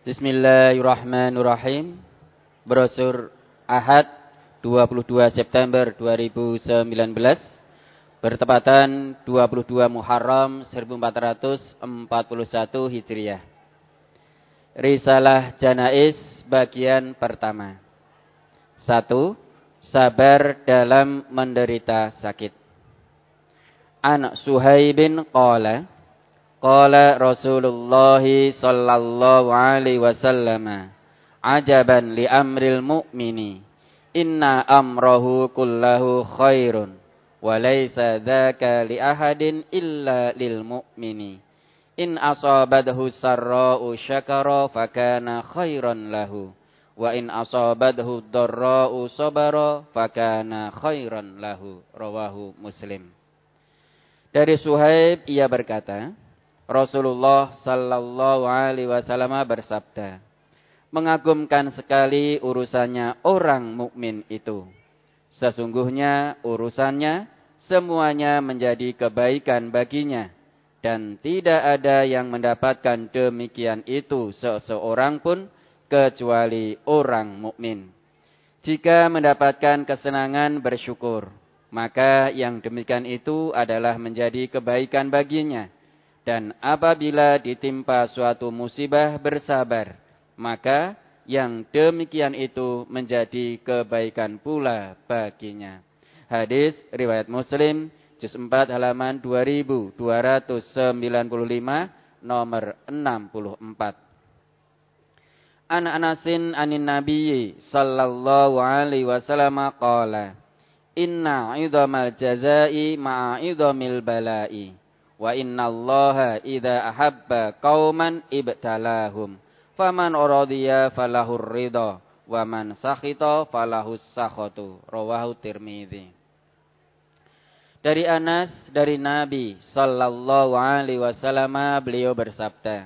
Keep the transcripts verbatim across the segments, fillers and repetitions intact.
Bismillahirrahmanirrahim. Brosur Ahad dua puluh dua September dua ribu sembilan belas bertepatan dua puluh dua Muharram seribu empat ratus empat puluh satu Hijriah. Risalah Janaiz bagian pertama. Satu. Sabar dalam menderita sakit. An Suhaibin qala qala Rasulullah sallallahu alaihi wasallam, ajaban li amril mu'mini, inna amrahu kullahu khairun, wa laysa dzaka li ahadin illa lil mu'mini. In asabathu sarra'u syakara fakana khairan lahu, wa in asabathu dharra'u sabara fakana khairan lahu. Rawahu Muslim. Dari Suhaib ia berkata, Rasulullah sallallahu alaihi wasallam bersabda, mengagumkan sekali urusannya orang mukmin itu. Sesungguhnya urusannya semuanya menjadi kebaikan baginya, dan tidak ada yang mendapatkan demikian itu seseorang pun kecuali orang mukmin. Jika mendapatkan kesenangan bersyukur, maka yang demikian itu adalah menjadi kebaikan baginya. Dan apabila ditimpa suatu musibah bersabar, maka yang demikian itu menjadi kebaikan pula baginya. Hadis riwayat Muslim, juz empat halaman dua ribu dua ratus sembilan puluh lima, nomor enam puluh empat. An Anasin anin Nabiyyi sallallahu alaihi wasallam qala, inna idhamal jazai ma'a idhamil balai, wa innallaha idza ahabba qauman ibtalahum, faman radiya falahur ridha, wa man sakhita falahus sakhatu. Rawahu Tirmidzi. Dari Anas dari Nabi sallallahu alaihi wasallam beliau bersabda,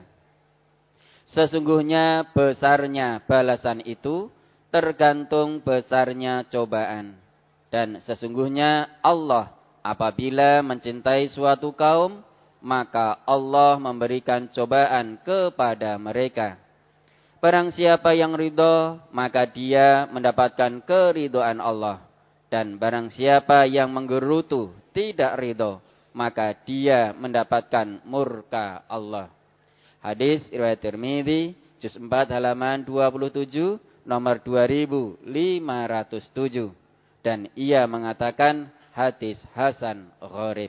sesungguhnya besarnya balasan itu tergantung besarnya cobaan, dan sesungguhnya Allah apabila mencintai suatu kaum, maka Allah memberikan cobaan kepada mereka. Barang siapa yang ridho, maka dia mendapatkan keridhaan Allah. Dan barang siapa yang menggerutu, tidak ridho, maka dia mendapatkan murka Allah. Hadis riwayat Tirmidzi, juz empat halaman dua puluh tujuh, nomor dua ribu lima ratus tujuh. Dan ia mengatakan hadis hasan gharib.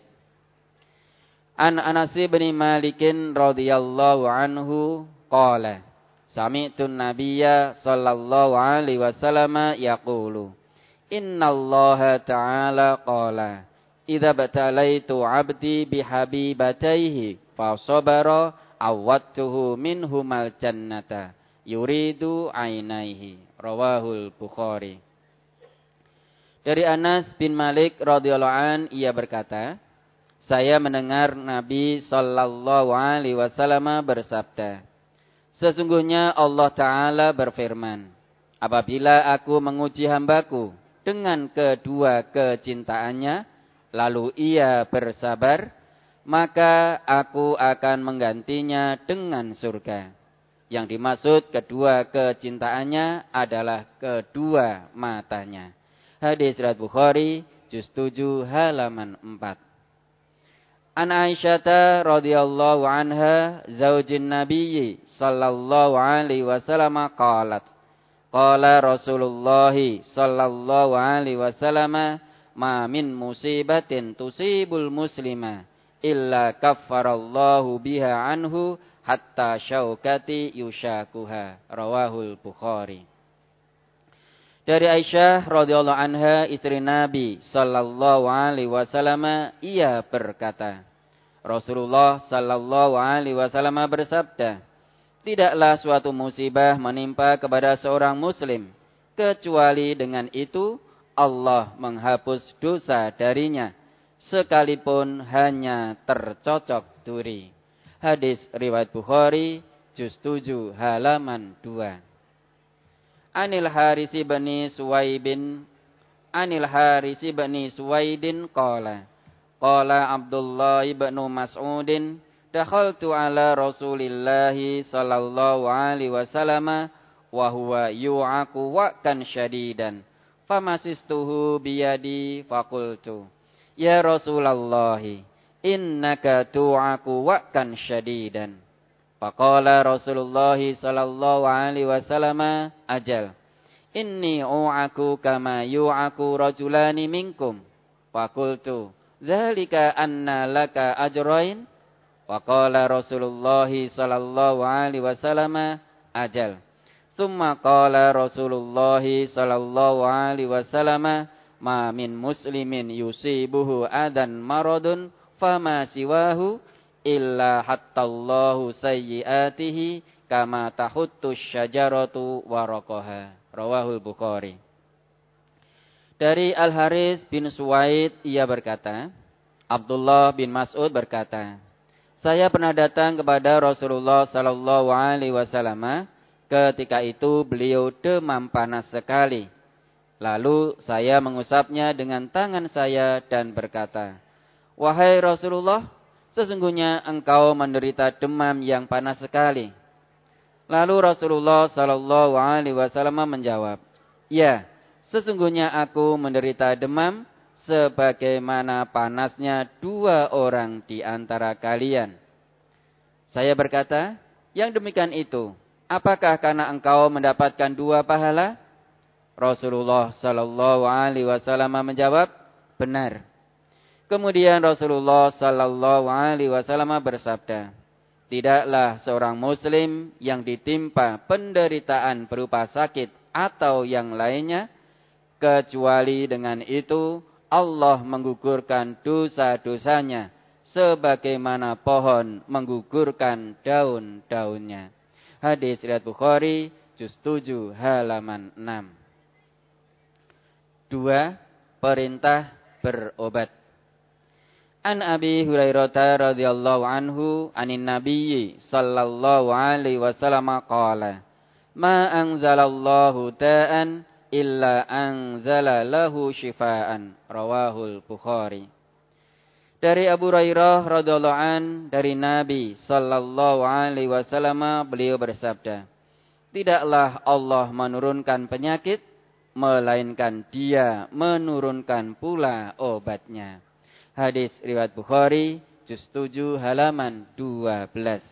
An Anas bin Malik radhiyallahu anhu qala, sami'tu an-nabiyya sallallahu alaihi wasallam yaqulu, innallaha ta'ala qala, idza batalaitu 'abdi bihabibatayhi fa sabara awwatuhu minhumal jannata yuridu 'ainaihi. Rawahul Bukhari. Dari Anas bin Malik radhiyallahu an ia berkata, saya mendengar Nabi sallallahu alaihi wasallam bersabda, sesungguhnya Allah Ta'ala berfirman, apabila aku menguji hambaku dengan kedua kecintaannya, lalu ia bersabar, maka aku akan menggantinya dengan surga. Yang dimaksud kedua kecintaannya adalah kedua matanya. Hadis riwayat Bukhari, juz tujuh halaman empat. An Aisyah radhiyallahu anha zaujin Nabi sallallahu alaihi wasallam qalat, qala Rasulullah sallallahu alaihi wasallam, ma min musibatin tusibul muslima illa kaffarallahu biha anhu hatta syaukati yushakuha. Rawahul Bukhari. Dari Aisyah radhiyallahu anha istri Nabi sallallahu alaihi wasallam ia berkata, Rasulullah sallallahu alaihi wasallam bersabda, tidaklah suatu musibah menimpa kepada seorang muslim kecuali dengan itu Allah menghapus dosa darinya sekalipun hanya tercocok duri. Hadis riwayat Bukhari, juz tujuh halaman dua. Anil Harisi bani Suwaibin Anil Harisi bani Suwaidin qala qala Abdullah ibn Mas'udin dakhaltu ala Rasulillahi sallallahu alaihi wasallam wa huwa yu'aku wa'kan syadidan. Famasistuhu biyadi faqultu, ya Rasulullah, innaka tu'aku wa'kan syadidan. Faqala Rasulullah sallallahu alaihi wasallam, ajal, inni u'aku kama yu'aku rajulani minkum. Faqultu, dzalika anna laka ajrain. Faqala Rasulullah sallallahu alaihi wasallam, ajal. Summa qala Rasulullah sallallahu alaihi wasallam, ma min muslimin yusibuhu adan maradun fama siwahu illa hattallahu sayyiatihi kama tahuttu syajaratu waraqaha. Rawahul Bukhari. Dari Al-Haris bin Suwaid ia berkata, Abdullah bin Mas'ud berkata, saya pernah datang kepada Rasulullah sallallahu alaihi wasallam. Ketika itu beliau demam panas sekali. Lalu saya mengusapnya dengan tangan saya dan berkata, wahai Rasulullah, sesungguhnya engkau menderita demam yang panas sekali. Lalu Rasulullah sallallahu alaihi wasallam menjawab, ya, sesungguhnya aku menderita demam sebagaimana panasnya dua orang di antara kalian. Saya berkata, yang demikian itu, apakah karena engkau mendapatkan dua pahala? Rasulullah sallallahu alaihi wasallam menjawab, benar. Kemudian Rasulullah sallallahu alaihi wasallam bersabda, tidaklah seorang muslim yang ditimpa penderitaan berupa sakit atau yang lainnya, kecuali dengan itu Allah menggugurkan dosa-dosanya sebagaimana pohon menggugurkan daun-daunnya. Hadis riwayat Bukhari, juz tujuh halaman enam. Dua, perintah berobat. An Abi Hurairah radhiyallahu anhu anin Nabiyyi sallallahu alaihi wasallam qala, ma anzalallahu da'an illa anzala lahu syifaan. Rawahul Bukhari. Dari Abu Hurairah radhiyallahu an dari Nabi sallallahu alaihi wasallam beliau bersabda, tidaklah Allah menurunkan penyakit melainkan Dia menurunkan pula obatnya. Hadis riwayat Bukhari, juz tujuh halaman dua belas.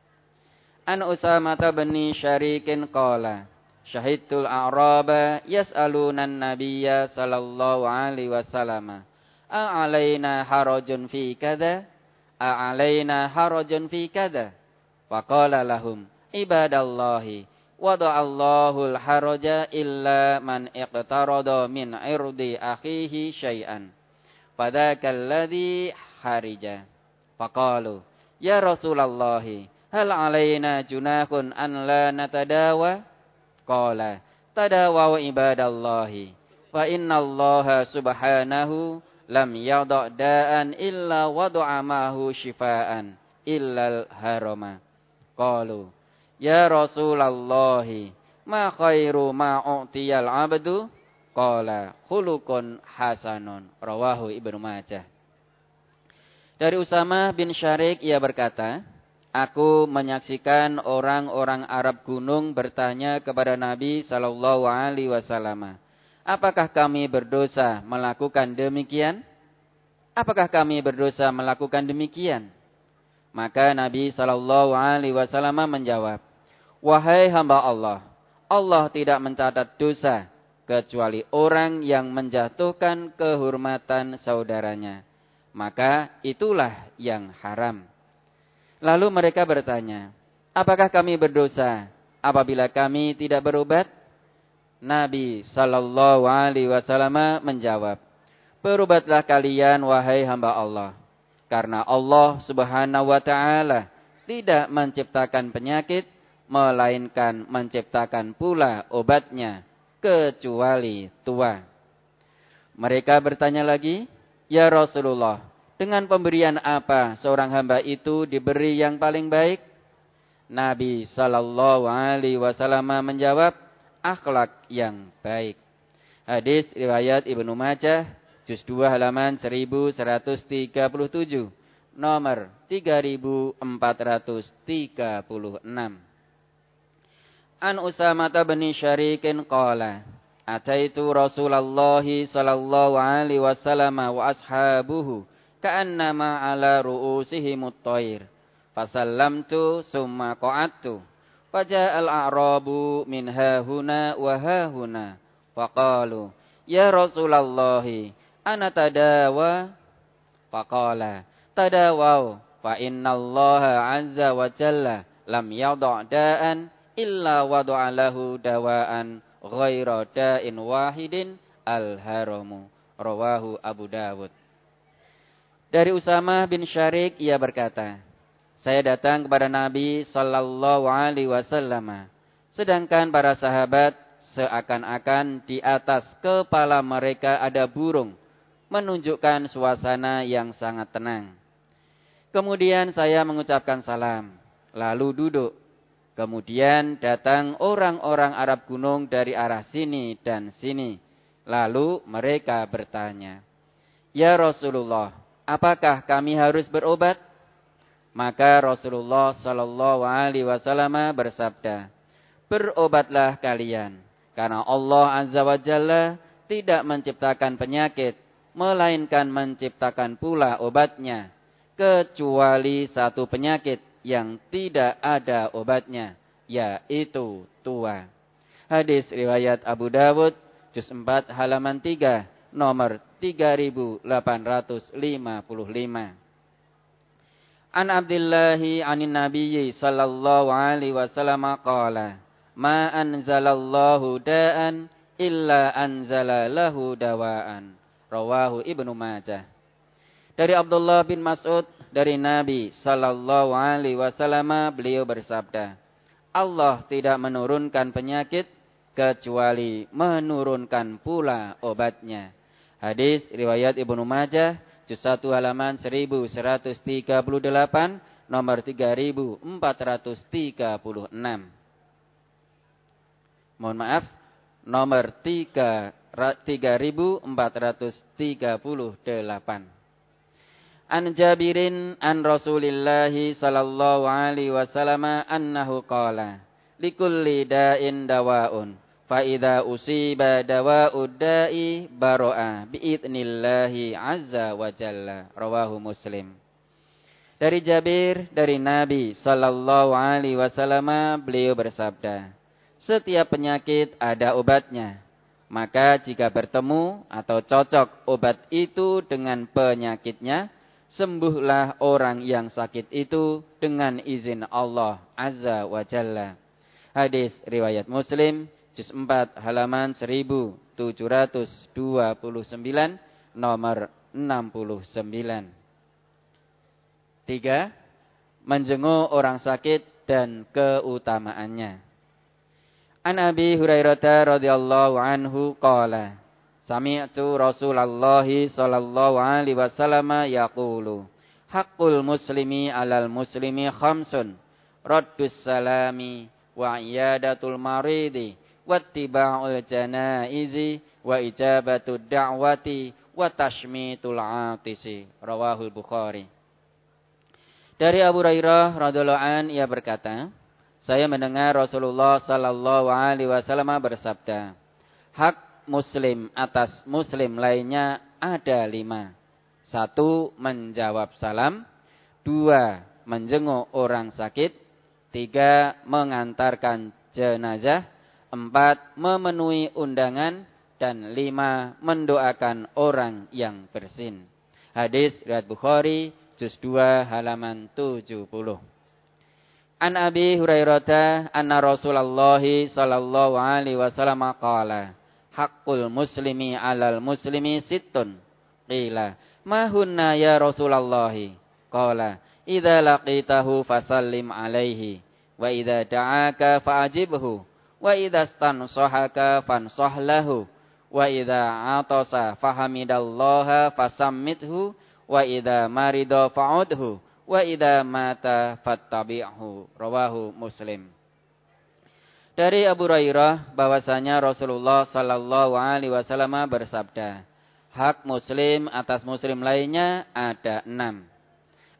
An Usamah bin Syarikin qala, syahidtul a'raba yas'alunan nabiyya sallallahu alaihi wasallam, a'alaina harajun fi kada, a'alaina harajun fi kada. Faqala lahum, ibadallahi, wada'allahu al-haraja illa man iqtarada min irdi akhihi syai'an. Fadhaka alladhi harija. Faqalu, ya Rasulallahi, hal alaina junahun an la natadawa? Qala, tadawa ibadallahi, fa innallaha subhanahu lam yada' da'an illa wada'a mahu syifaan illal harama. Qalu, ya Rasulullah, ma khairu ma u'tiyal abdu? Qala, khuluqun hasanun. Rawahu Ibnu Majah. Dari Usamah bin Syarik ia berkata, aku menyaksikan orang-orang Arab gunung bertanya kepada Nabi sallallahu alaihi wasallam, apakah kami berdosa melakukan demikian? Apakah kami berdosa melakukan demikian? Maka Nabi sallallahu alaihi wasallam menjawab, wahai hamba Allah, Allah tidak mencatat dosa kecuali orang yang menjatuhkan kehormatan saudaranya. Maka itulah yang haram. Lalu mereka bertanya, apakah kami berdosa apabila kami tidak berobat? Nabi sallallahu alaihi wasallam menjawab, berobatlah kalian wahai hamba Allah, karena Allah subhanahu wa ta'ala tidak menciptakan penyakit, melainkan menciptakan pula obatnya, kecuali tua. Mereka bertanya lagi, ya Rasulullah, dengan pemberian apa seorang hamba itu diberi yang paling baik? Nabi sallallahu alaihi wasallam menjawab, akhlak yang baik. Hadis riwayat Ibnu Majah, juz dua halaman seribu seratus tiga puluh tujuh nomor tiga ribu empat ratus tiga puluh enam. An Usamah bin Syarikin qala ataitu Rasulullah sallallahu alaihi wasallam wa ashabuhu ka'annama ala ru'usihimut thair fasallamtu summa qa'adtu faja'al a'rabu min hahuna wa hahuna faqalu ya Rasulullah ana tadawa faqala tadawaw fa innallaha azza wa jalla lam yadha' da'an illa wada'a lahu dawa'an ghaira da'in wahidin al-haramu. Rawahu Abu Dawud. Dari Usamah bin Syarik ia berkata, saya datang kepada Nabi sallallahu alaihi wasallam sedangkan para sahabat seakan-akan di atas kepala mereka ada burung, menunjukkan suasana yang sangat tenang. Kemudian saya mengucapkan salam, lalu duduk. Kemudian datang orang-orang Arab gunung dari arah sini dan sini. Lalu mereka bertanya, ya Rasulullah, apakah kami harus berobat? Maka Rasulullah sallallahu alaihi wasallam bersabda, berobatlah kalian, karena Allah azza wa jalla tidak menciptakan penyakit, melainkan menciptakan pula obatnya, kecuali satu penyakit yang tidak ada obatnya, yaitu tua. Hadis riwayat Abu Dawud, juz empat halaman tiga, nomor tiga ribu delapan ratus lima puluh lima. An Abdillahi anin Nabiyyi sallallahu alaihi wasallam qala, ma anzalallahu da'an illa anzala lahu dawaan. Rawahu Ibnu Majah. Dari Abdullah bin Mas'ud dari Nabi sallallahu alaihi wasallam beliau bersabda, Allah tidak menurunkan penyakit kecuali menurunkan pula obatnya. Hadis riwayat Ibnu Majah, juz satu halaman seribu seratus tiga puluh delapan, nomor tiga ribu empat ratus tiga puluh enam. Mohon maaf, nomor tiga ribu empat ratus tiga puluh delapan. An Jabirin an Rasulillahi sallallahu alaihi wasallam annahu qala likulli da'in dawa'un fa idza usiba dawa'ud da'i baro'a bi'idnillahi azza wa jalla. Rawahu Muslim. Dari Jabir dari Nabi sallallahu alaihi wasallam beliau bersabda, setiap penyakit ada obatnya. Maka jika bertemu atau cocok obat itu dengan penyakitnya, sembuhlah orang yang sakit itu dengan izin Allah Azza wa Jalla. Hadis riwayat Muslim, juz empat halaman seribu tujuh ratus dua puluh sembilan, nomor enam puluh sembilan. Tiga, menjenguk orang sakit dan keutamaannya. An Abi Hurairah radhiyallahu anhu qala sami'tu Rasulullah sallallahu alaihi wasallam yaqulu haqqul muslimi 'alal muslimi khamsun raddus salami wa iyadatul maridi wattiba'ul janaizi wa ijabatud da'wati wa tashmitul 'atisi. Rawahul Bukhari. Dari Abu Hurairah radhiyallahu an ia berkata, saya mendengar Rasulullah sallallahu alaihi wasallam bersabda, hak muslim atas muslim lainnya ada lima. Satu, menjawab salam. Dua, menjenguk orang sakit. Tiga, mengantarkan jenazah. Empat, memenuhi undangan. Dan lima, mendoakan orang yang bersin. Hadis riwayat Bukhari, juz dua halaman tujuh puluh. An Abi Hurairah anna Rasulullah sallallahu alaihi wasallam qala haqqul muslimi 'alal muslimi sittun. Qila ma hunna ya Rasulullah? Qala idza laqitahu fasallim alaihi wa idza da'aka fa'ajibhu wa idza stansahaka fansah lahu wa idza 'atasa fahamidallaha fasammithu wa idza marida fa'udhu wa idza mata fattabi'hu. Rawahu Muslim. Dari Abu Hurairah bahwasanya Rasulullah sallallahu alaihi wasallam bersabda, hak muslim atas muslim lainnya ada enam.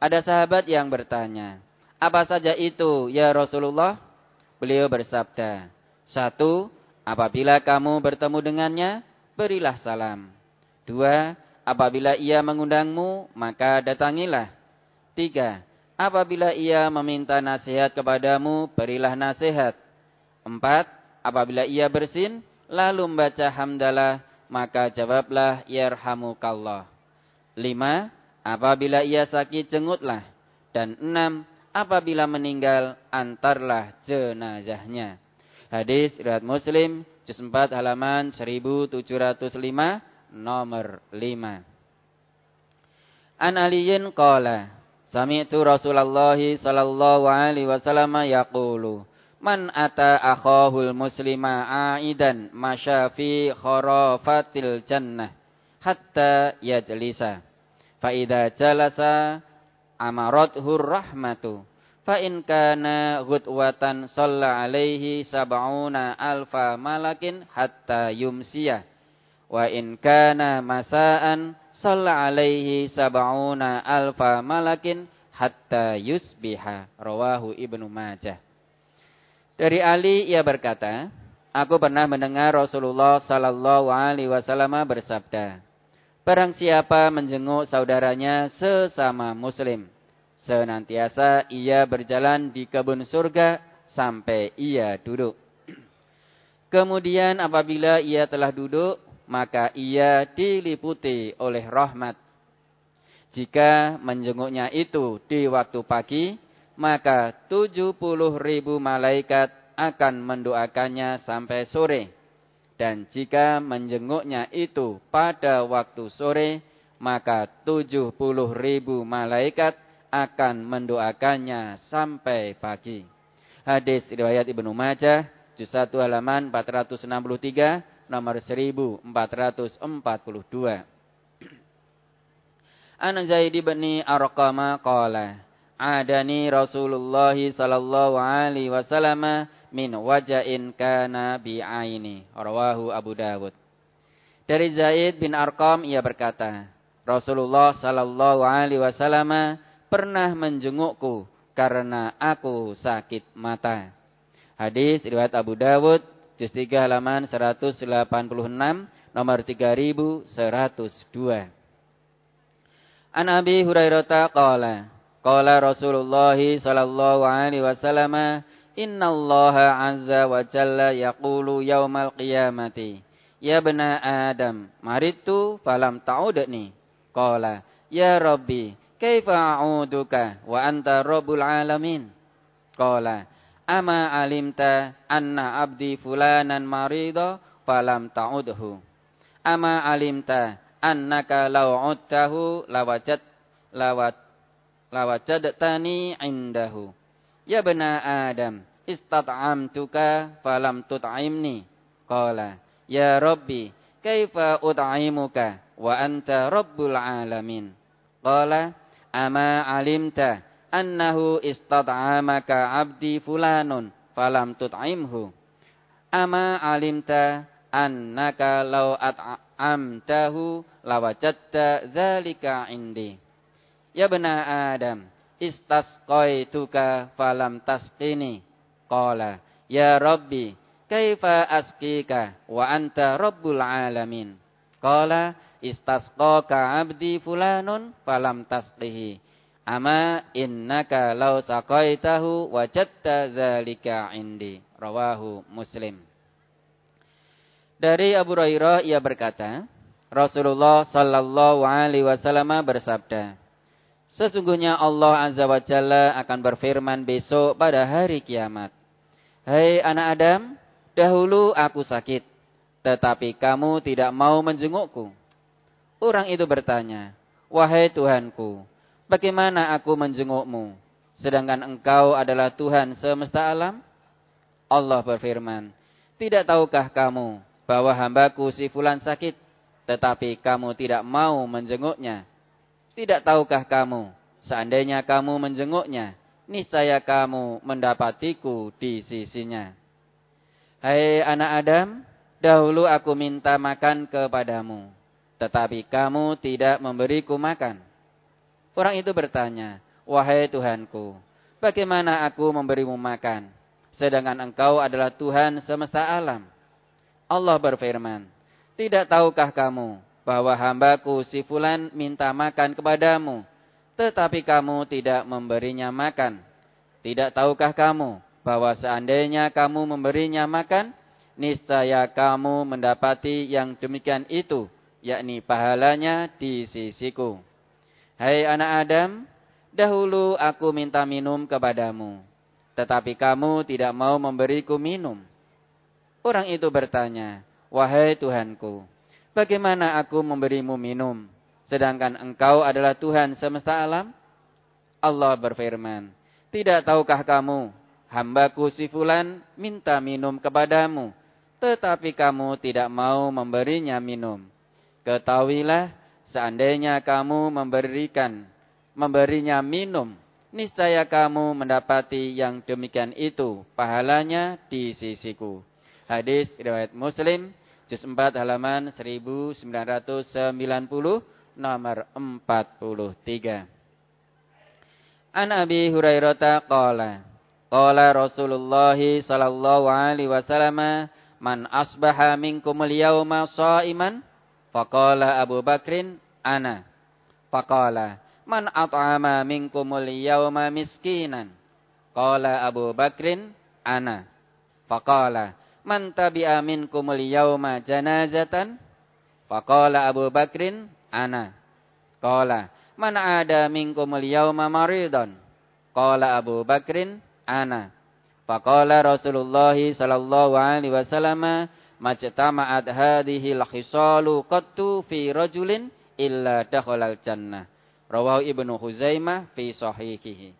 Ada sahabat yang bertanya, apa saja itu ya Rasulullah? Beliau bersabda, satu, apabila kamu bertemu dengannya, berilah salam. Dua, apabila ia mengundangmu, maka datangilah. Tiga, apabila ia meminta nasihat kepadamu, berilah nasihat. Empat, apabila ia bersin, lalu membaca hamdalah, maka jawablah yarhamukallah. Lima, apabila ia sakit, jengutlah. Dan enam, apabila meninggal, antarlah jenazahnya. Hadis riwayat Muslim, juz empat halaman seribu tujuh ratus lima, nomor lima. An Aliyin qala, sami'tu Rasulullah sallallahu alaihi wasallam yaqulu, man ata akhahul muslima aidan masya fi kharafatil jannah hatta yajlisa. Fa idza jalasa amarathu rahmatu. Fa in kana ghudwatan shalla alaihi sab'una alfa malakin hatta yumsiyah. Wa in kana masaan shalla alaihi sab'una alfa malakin hatta yusbiha. Rawahu Ibnu Majah. Dari Ali ia berkata, aku pernah mendengar Rasulullah sallallahu alaihi wasallam bersabda, barang siapa menjenguk saudaranya sesama muslim, senantiasa ia berjalan di kebun surga sampai ia duduk. Kemudian apabila ia telah duduk, maka ia diliputi oleh rahmat. Jika menjenguknya itu di waktu pagi, maka tujuh puluh ribu malaikat akan mendoakannya sampai sore. Dan jika menjenguknya itu pada waktu sore, maka tujuh puluh ribu malaikat akan mendoakannya sampai pagi. Hadis riwayat Ibnu Majah, juz satu halaman empat ratus enam puluh tiga, nomor seribu empat ratus empat puluh dua. An Zaid bin Arqam qala, adani Rasulullah sallallahu alaihi wasallam min wajain kana bi aini. Rawahu Abu Dawud. Dari Zaid bin Arqam ia berkata, Rasulullah sallallahu alaihi wasallam pernah menjengukku karena aku sakit mata. Hadis riwayat Abu Dawud, juz tiga halaman seratus delapan puluh enam, nomor tiga ribu seratus dua. An Abi Hurairah qala, qala Rasulullah sallallahu alaihi wasallam, innallaha azza wa jalla yaqulu yaumal qiyamati, ya bani Adam, maridtu falam ta'udni. Qala, ya Rabbi, kaifa a'uduka wa anta rabbul alamin. Qala, ama alimta anna abdi fulanan marida falam ta'udhu. Ama alimta annaka law udtahu lawajad lawat lawajadtani indahu. Ya bani Adam, istat'amtuka falam tut'imni. Qala, ya Rabbi, kaifa ut'imuka wa anta rabbul alamin. Qala, ama alimta annahu istat'amaka abdi fulanun falam tut'imhu. Ama alimta annaka law at'amtahu lawajadta dzalika indi. Ya bani Adam, istasqaituka falam tasqini. Qala, ya Rabbi, kaifa asqika wa anta rabbul alamin. Qala, istasqaka abdi fulanun falam tasqihi. Ama innaka law saqaitahu wajadta dzalika indi. Rawahu Muslim. Dari Abu Hurairah ia berkata, Rasulullah sallallahu alaihi wasallam bersabda, sesungguhnya Allah Azza wa Jalla akan berfirman besok pada hari kiamat. Hai anak Adam, dahulu aku sakit, tetapi kamu tidak mau menjengukku. Orang itu bertanya, wahai Tuhanku, bagaimana aku menjengukmu, sedangkan engkau adalah Tuhan semesta alam? Allah berfirman, tidak tahukah kamu bahwa hambaku si fulan sakit, tetapi kamu tidak mau menjenguknya? Tidak tahukah kamu, seandainya kamu menjenguknya, niscaya kamu mendapatiku di sisinya. Hai anak Adam, dahulu aku minta makan kepadamu, tetapi kamu tidak memberiku makan. Orang itu bertanya, wahai Tuhanku, bagaimana aku memberimu makan, sedangkan Engkau adalah Tuhan semesta alam? Allah berfirman, tidak tahukah kamu bahwa hambaku si fulan minta makan kepadamu, tetapi kamu tidak memberinya makan? Tidak tahukah kamu bahwa seandainya kamu memberinya makan, niscaya kamu mendapati yang demikian itu, yakni pahalanya di sisiku. Hai anak Adam, dahulu aku minta minum kepadamu, tetapi kamu tidak mau memberiku minum. Orang itu bertanya, wahai Tuhanku, bagaimana aku memberimu minum, sedangkan Engkau adalah Tuhan semesta alam? Allah berfirman, tidak tahukah kamu, hambaku si fulan minta minum kepadamu, tetapi kamu tidak mau memberinya minum. Ketahuilah, seandainya kamu memberikan, memberinya minum, niscaya kamu mendapati yang demikian itu, pahalanya di sisiku. Hadis riwayat Muslim, juz empat halaman seribu sembilan ratus sembilan puluh, nomor empat puluh tiga. An Abi Hurairah qala, qala Rasulullah sallallahu alaihi wasallam, man asbaha minkumul yauma shaiman, faqala Abu Bakrin ana, faqala man at'ama minkumul yauma miskinan, qala Abu Bakrin ana, faqala man tabi'a minkumul yauma janazatan, faqala Abu Bakrin ana, qala man ada minkumul yauma maridan, qala Abu Bakrin ana, faqala Rasulullah sallallahu alaihi wasallam, majtama'at hadhil khisalu qattu fi rajulin illa dakhalal jannah. Rawahu Ibnu Huzaimah fi sahihihi.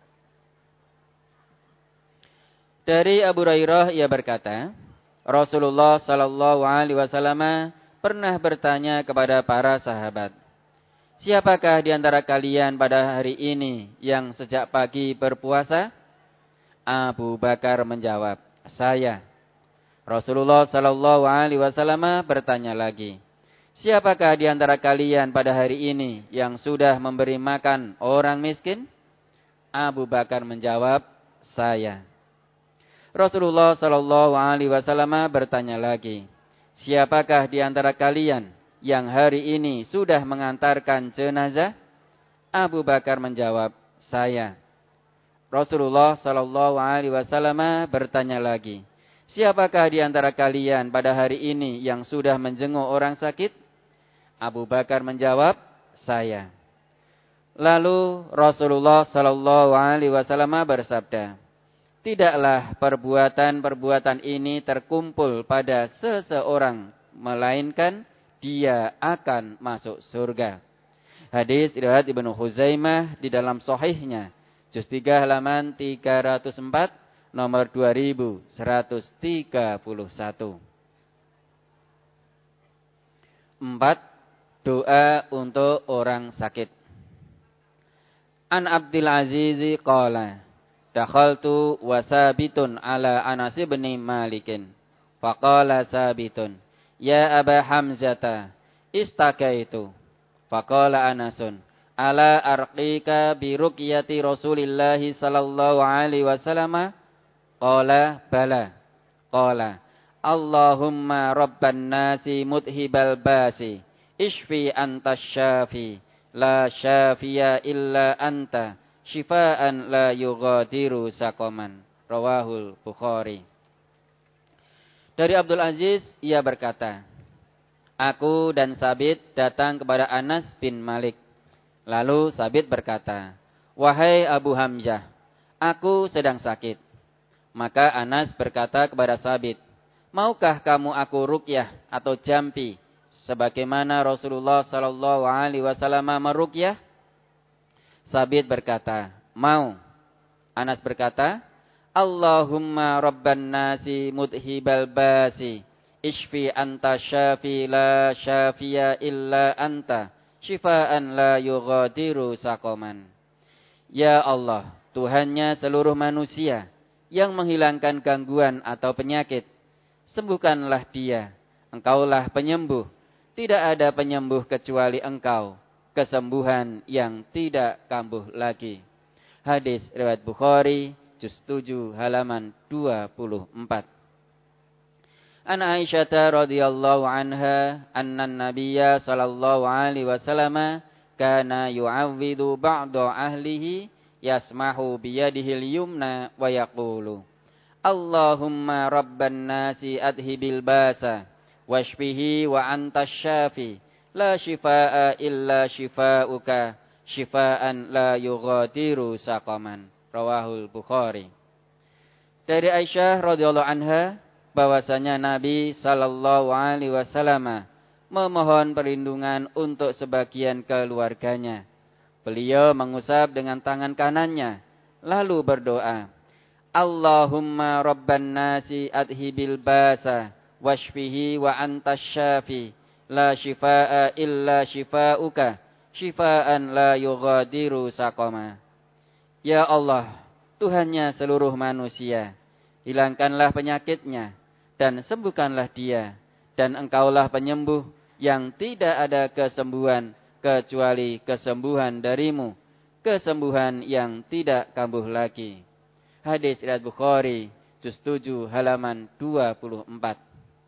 Dari Abu Hurairah ia berkata, Rasulullah sallallahu alaihi wasallam pernah bertanya kepada para sahabat, siapakah di antara kalian pada hari ini yang sejak pagi berpuasa? Abu Bakar menjawab, saya. Rasulullah sallallahu alaihi wasallam bertanya lagi, siapakah di antara kalian pada hari ini yang sudah memberi makan orang miskin? Abu Bakar menjawab, saya. Rasulullah sallallahu alaihi wasallam bertanya lagi, siapakah di antara kalian yang hari ini sudah mengantarkan jenazah? Abu Bakar menjawab, saya. Rasulullah sallallahu alaihi wasallam bertanya lagi, siapakah di antara kalian pada hari ini yang sudah menjenguk orang sakit? Abu Bakar menjawab, saya. Lalu Rasulullah sallallahu alaihi wasallam bersabda, tidaklah perbuatan-perbuatan ini terkumpul pada seseorang, melainkan dia akan masuk surga. Hadis riwayat Ibnu Huzaimah di dalam sahihnya, juz tiga halaman tiga ratus empat, nomor dua ribu seratus tiga puluh satu. Empat, doa untuk orang sakit. An Abdul Aziz qala, dakhaltu wa sabitun ala Anas bin Malikin, faqala sabitun, ya Aba Hamzata, istakaitu, faqala Anasun, ala arqika bi ruqyati Rasulillah sallallahu alaihi wasallam, qala bala, qala Allahumma rabban nasi mudhibal basi, ishfi anta syafi, la syafiya illa anta, syifaan la yughadiru saqaman. Rawahul Bukhari. Dari Abdul Aziz ia berkata, aku dan Sabit datang kepada Anas bin Malik. Lalu Sabit berkata, wahai Abu Hamzah, aku sedang sakit. Maka Anas berkata kepada Sabit, maukah kamu aku ruqyah atau jampi sebagaimana Rasulullah sallallahu alaihi wasallam meruqyah? Sabit berkata, mau. Anas berkata, Allahumma rabban nasi mudhibal basi, ishfi anta syafi la syafiya illa anta, syifaan la yughadiru saqaman. Ya Allah, Tuhannya seluruh manusia yang menghilangkan gangguan atau penyakit, sembuhkanlah dia. Engkaulah penyembuh, tidak ada penyembuh kecuali Engkau, kesembuhan yang tidak kambuh lagi. Hadis riwayat Bukhari juz tujuh halaman dua puluh empat. An Aisyah radhiyallahu anha anna an-nabiyya sallallahu alaihi wasallam kana yu'awwidu ba'da ahlihi yasmahu biyadihil yumna wa yaqulu Allahumma rabban nasi adhibil basa washfihi wa antas syafi la shifaa illa shifauka shifaan la yughadiru saqaman. Rawahul Bukhari. Dari Aisyah radhiyallahu anha bahwasanya Nabi sallallahu alaihi wasallam memohon perlindungan untuk sebagian keluarganya. Beliau mengusap dengan tangan kanannya lalu berdoa, Allahumma rabban nasi adhibil basa washfihi wa antas syafi la shifaa illa shifauka shifaan la yughadiru saqama. Ya Allah, Tuhannya seluruh manusia, hilangkanlah penyakitnya dan sembuhkanlah dia, dan Engkaulah penyembuh yang tidak ada kesembuhan kecuali kesembuhan darimu, kesembuhan yang tidak kambuh lagi. Hadis riwayat Bukhari juz tujuh halaman dua puluh empat.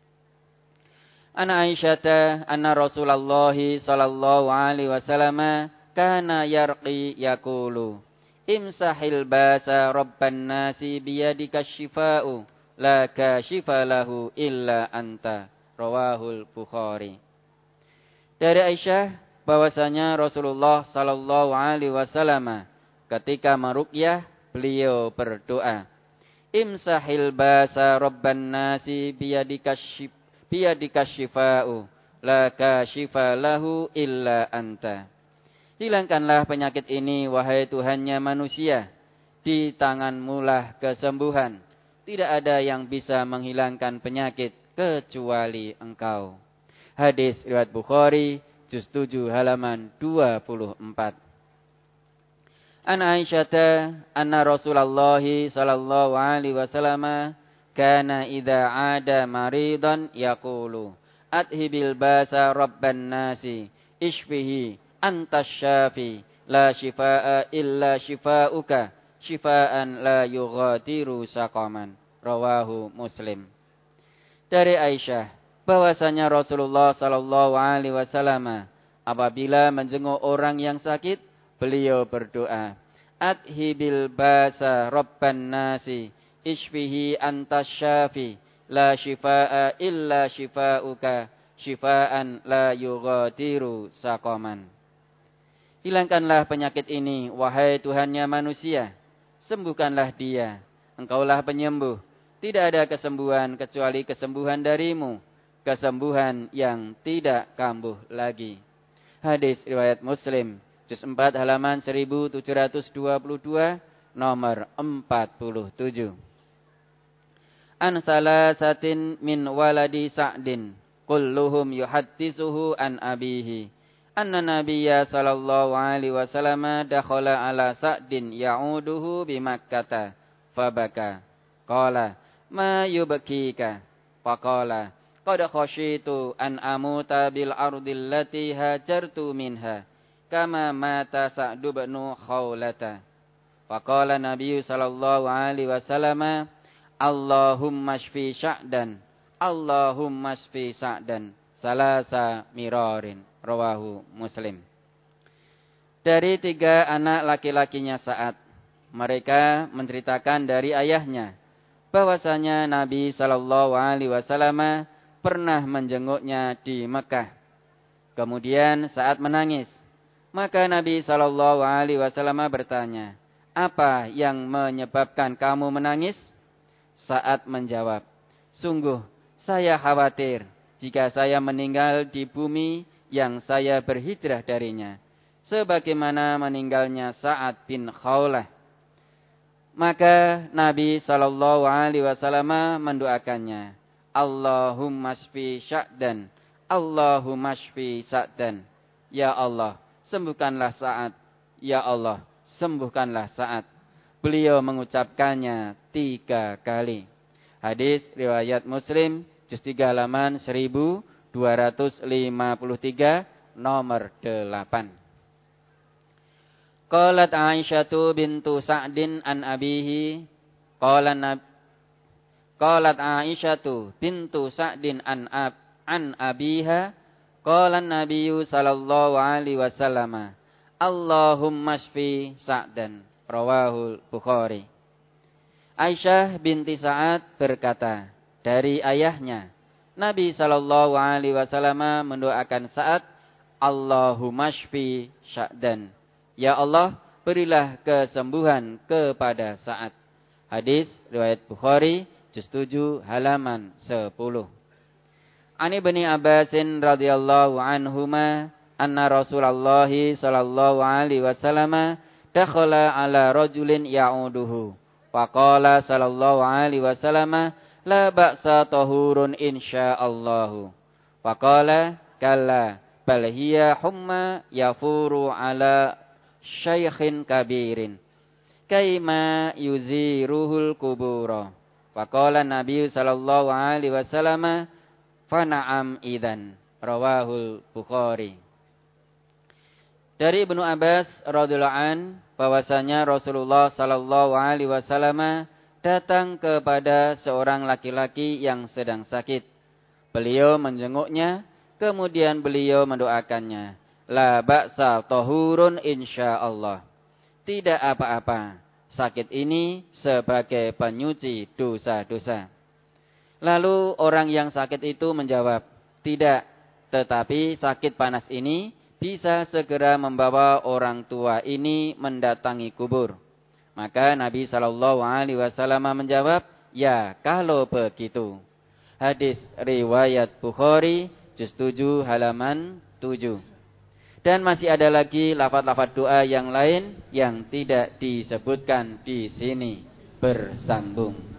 Ana Aisyah anna Rasulullah sallallahu alaihi wasallam kana yarqi yaqulu imsahil basa rabban nasi biyadika syifa'u la kashifa lahu illa anta. Rawahul Bukhari. Dari Aisyah bahwasanya Rasulullah sallallahu alaihi wasallam ketika meruqyah beliau berdoa, imsahil basa rabban nasi biyadika syif biyadika syifa'u la kashifa lahu illa anta. Hilangkanlah penyakit ini wahai Tuhannya manusia, di tanganmu lah kesembuhan, tidak ada yang bisa menghilangkan penyakit kecuali Engkau. Hadis riwayat Bukhari juz tujuh halaman dua puluh empat. An Aisyah anna Rasulullah sallallahu alaihi wasallam kana idza 'ada maridan yaqulu adhibil basa rabban nasi ishfihi antas syafi la shifaa illa shifauka shifaan la yughadiru saqaman. Rawahu Muslim. Dari Aisyah bahwasanya Rasulullah sallallahu alaihi wasallam apabila menjenguk orang yang sakit beliau berdoa, adhibil basa rabban nasi ishfihi antas syafi la shifaa illa shifauka shifaan la yughadiru saqaman. Hilangkanlah penyakit ini wahai Tuhannya manusia, sembuhkanlah dia, Engkaulah penyembuh, tidak ada kesembuhan kecuali kesembuhan darimu, kesembuhan yang tidak kambuh lagi. Hadis riwayat Muslim juz empat halaman seribu tujuh ratus dua puluh dua nomor empat puluh tujuh. An salasatin min waladi Sa'din kulluhum yuhadditsuhu an abihi anna nabiyya sallallahu alaihi wasallam dakhala ala Sa'din ya'uduhu bi Makkah fabaka qala ma yubkika faqala qad khashitu an amuta bil ardil lati hajartu minha kama mata Sa'd bin Khawlata. Faqala Nabi sallallahu alaihi wasallam Allahumma shfi Sa'dan Allahumma shfi Sa'dan salasa mirarin. Rawahu Muslim. Dari tiga anak laki-lakinya Sa'ad, mereka menceritakan dari ayahnya bahwasanya Nabi sallallahu alaihi wasallam pernah menjenguknya di Mekah. Kemudian Sa'ad menangis. Maka Nabi sallallahu alaihi wasallam bertanya, apa yang menyebabkan kamu menangis? Sa'ad menjawab, sungguh saya khawatir jika saya meninggal di bumi yang saya berhijrah darinya, sebagaimana meninggalnya Sa'ad bin Khawlah. Maka Nabi sallallahu alaihi wasallam mendoakannya, Allahumma shfi Sa'dan, Allahumma shfi Sa'dan. Ya Allah, sembuhkanlah Sa'ad. Ya Allah, sembuhkanlah Sa'ad. Beliau mengucapkannya tiga kali. Hadis riwayat Muslim, juz tiga halaman seribu dua ratus lima puluh tiga, nomor delapan. Qalat Aisyatu bintu Sa'din an abihi qala nab Qalat Aisyatu bintu Sa'din an ab an abiha qala Nabiyyu sallallahu alaihi wasallam Allahumma shfi Sa'dan rawahul Bukhari. Aisyah binti Sa'ad berkata dari ayahnya Nabi sallallahu alaihi wasallam mendoakan Sa'ad Allahumma shfi Sa'dan. Ya Allah, berilah kesembuhan kepada Sa'ad. Hadis riwayat Bukhari, juz tujuh halaman sepuluh. Ani Ibnu Abbasin radhiyallahu anhuma anna Rasulullah sallallahu alaihi wasallam dakhala ala rajulin ya'uduhu. Faqala sallallahu alaihi wasallam la ba'sa tahurun insyaallah. Faqala kalla bal hiya humma yafuru ala syaikhin kabirin kaima yuziruhul kubura. Faqala Nabi sallallahu alaihi wasallam fa na'am idzan rawahul Bukhari. Dari Ibnu Abbas radhiyallahu an bahwasanya Rasulullah sallallahu alaihi wasallam datang kepada seorang laki-laki yang sedang sakit. Beliau menjenguknya, kemudian beliau mendoakannya. La ba'sa tahurun insyaallah. Tidak apa-apa. Sakit ini sebagai penyuci dosa-dosa. Lalu orang yang sakit itu menjawab, tidak, tetapi sakit panas ini bisa segera membawa orang tua ini mendatangi kubur. Maka Nabi sallallahu alaihi wasallam menjawab, ya kalau begitu. Hadis riwayat Bukhari, juz tujuh halaman tujuh. Dan masih ada lagi lafaz-lafaz doa yang lain yang tidak disebutkan di sini bersambung.